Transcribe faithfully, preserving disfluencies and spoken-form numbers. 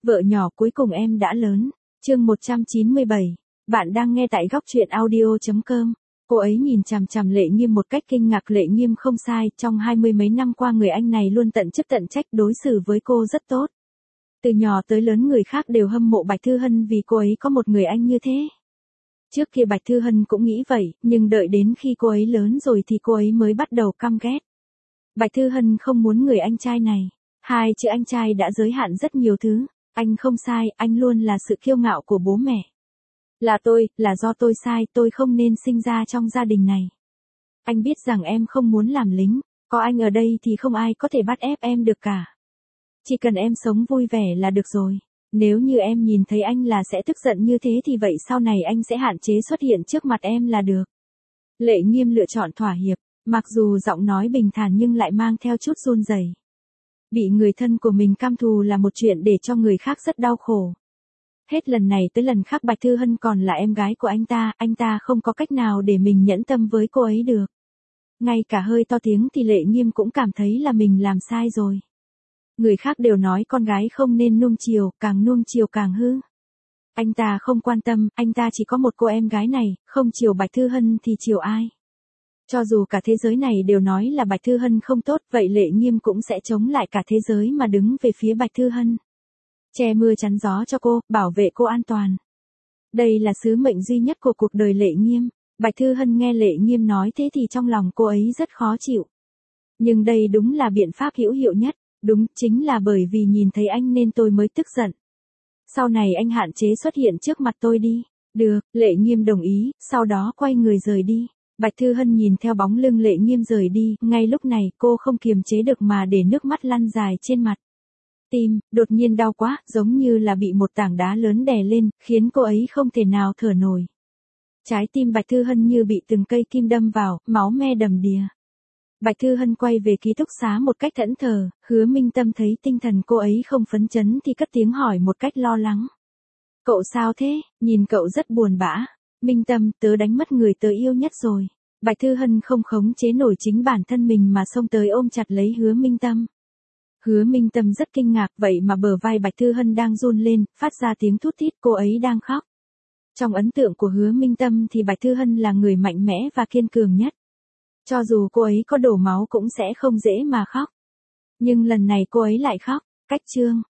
Vợ nhỏ cuối cùng em đã lớn. Chương một trăm chín mươi bảy. Bạn đang nghe tại góc truyện audio chấm com. Cô ấy nhìn chằm chằm Lệ Nghiêm một cách kinh ngạc. Lệ Nghiêm không sai, trong hai mươi mấy năm qua người anh này luôn tận chức tận trách, đối xử với cô rất tốt. Từ nhỏ tới lớn người khác đều hâm mộ Bạch Thư Hân vì cô ấy có một người anh như thế. Trước kia Bạch Thư Hân cũng nghĩ vậy, nhưng đợi đến khi cô ấy lớn rồi thì cô ấy mới bắt đầu căm ghét. Bạch Thư Hân không muốn người anh trai này. Hai chữ anh trai đã giới hạn rất nhiều thứ. Anh không sai, anh luôn là sự kiêu ngạo của bố mẹ. Là tôi, là do tôi sai, tôi không nên sinh ra trong gia đình này. Anh biết rằng em không muốn làm lính, có anh ở đây thì không ai có thể bắt ép em được cả. Chỉ cần em sống vui vẻ là được rồi. Nếu như em nhìn thấy anh là sẽ tức giận như thế thì vậy sau này anh sẽ hạn chế xuất hiện trước mặt em là được. Lệ Nghiêm lựa chọn thỏa hiệp, mặc dù giọng nói bình thản nhưng lại mang theo chút run rẩy. Bị người thân của mình căm thù là một chuyện để cho người khác rất đau khổ. Hết lần này tới lần khác Bạch Thư Hân còn là em gái của anh ta, anh ta không có cách nào để mình nhẫn tâm với cô ấy được. Ngay cả hơi to tiếng thì Lệ Nghiêm cũng cảm thấy là mình làm sai rồi. Người khác đều nói con gái không nên nuông chiều, càng nuông chiều càng hư. Anh ta không quan tâm, anh ta chỉ có một cô em gái này, không chiều Bạch Thư Hân thì chiều ai. Cho dù cả thế giới này đều nói là Bạch Thư Hân không tốt, vậy Lệ Nghiêm cũng sẽ chống lại cả thế giới mà đứng về phía Bạch Thư Hân. Che mưa chắn gió cho cô, bảo vệ cô an toàn. Đây là sứ mệnh duy nhất của cuộc đời Lệ Nghiêm. Bạch Thư Hân nghe Lệ Nghiêm nói thế thì trong lòng cô ấy rất khó chịu. Nhưng đây đúng là biện pháp hữu hiệu nhất. Đúng, chính là bởi vì nhìn thấy anh nên tôi mới tức giận. Sau này anh hạn chế xuất hiện trước mặt tôi đi. Được, Lệ Nghiêm đồng ý, sau đó quay người rời đi. Bạch Thư Hân nhìn theo bóng lưng Lệ Nghiêm rời đi, ngay lúc này cô không kiềm chế được mà để nước mắt lăn dài trên mặt. Tim, đột nhiên đau quá, giống như là bị một tảng đá lớn đè lên, khiến cô ấy không thể nào thở nổi. Trái tim Bạch Thư Hân như bị từng cây kim đâm vào, máu me đầm đìa. Bạch Thư Hân quay về ký túc xá một cách thẫn thờ, Hứa Minh Tâm thấy tinh thần cô ấy không phấn chấn thì cất tiếng hỏi một cách lo lắng. Cậu sao thế, nhìn cậu rất buồn bã. Minh Tâm, tớ đánh mất người tớ yêu nhất rồi. Bạch Thư Hân không khống chế nổi chính bản thân mình mà xông tới ôm chặt lấy Hứa Minh Tâm. Hứa Minh Tâm rất kinh ngạc, vậy mà bờ vai Bạch Thư Hân đang run lên, phát ra tiếng thút thít, cô ấy đang khóc. Trong ấn tượng của Hứa Minh Tâm thì Bạch Thư Hân là người mạnh mẽ và kiên cường nhất. Cho dù cô ấy có đổ máu cũng sẽ không dễ mà khóc. Nhưng lần này cô ấy lại khóc. Cách chương.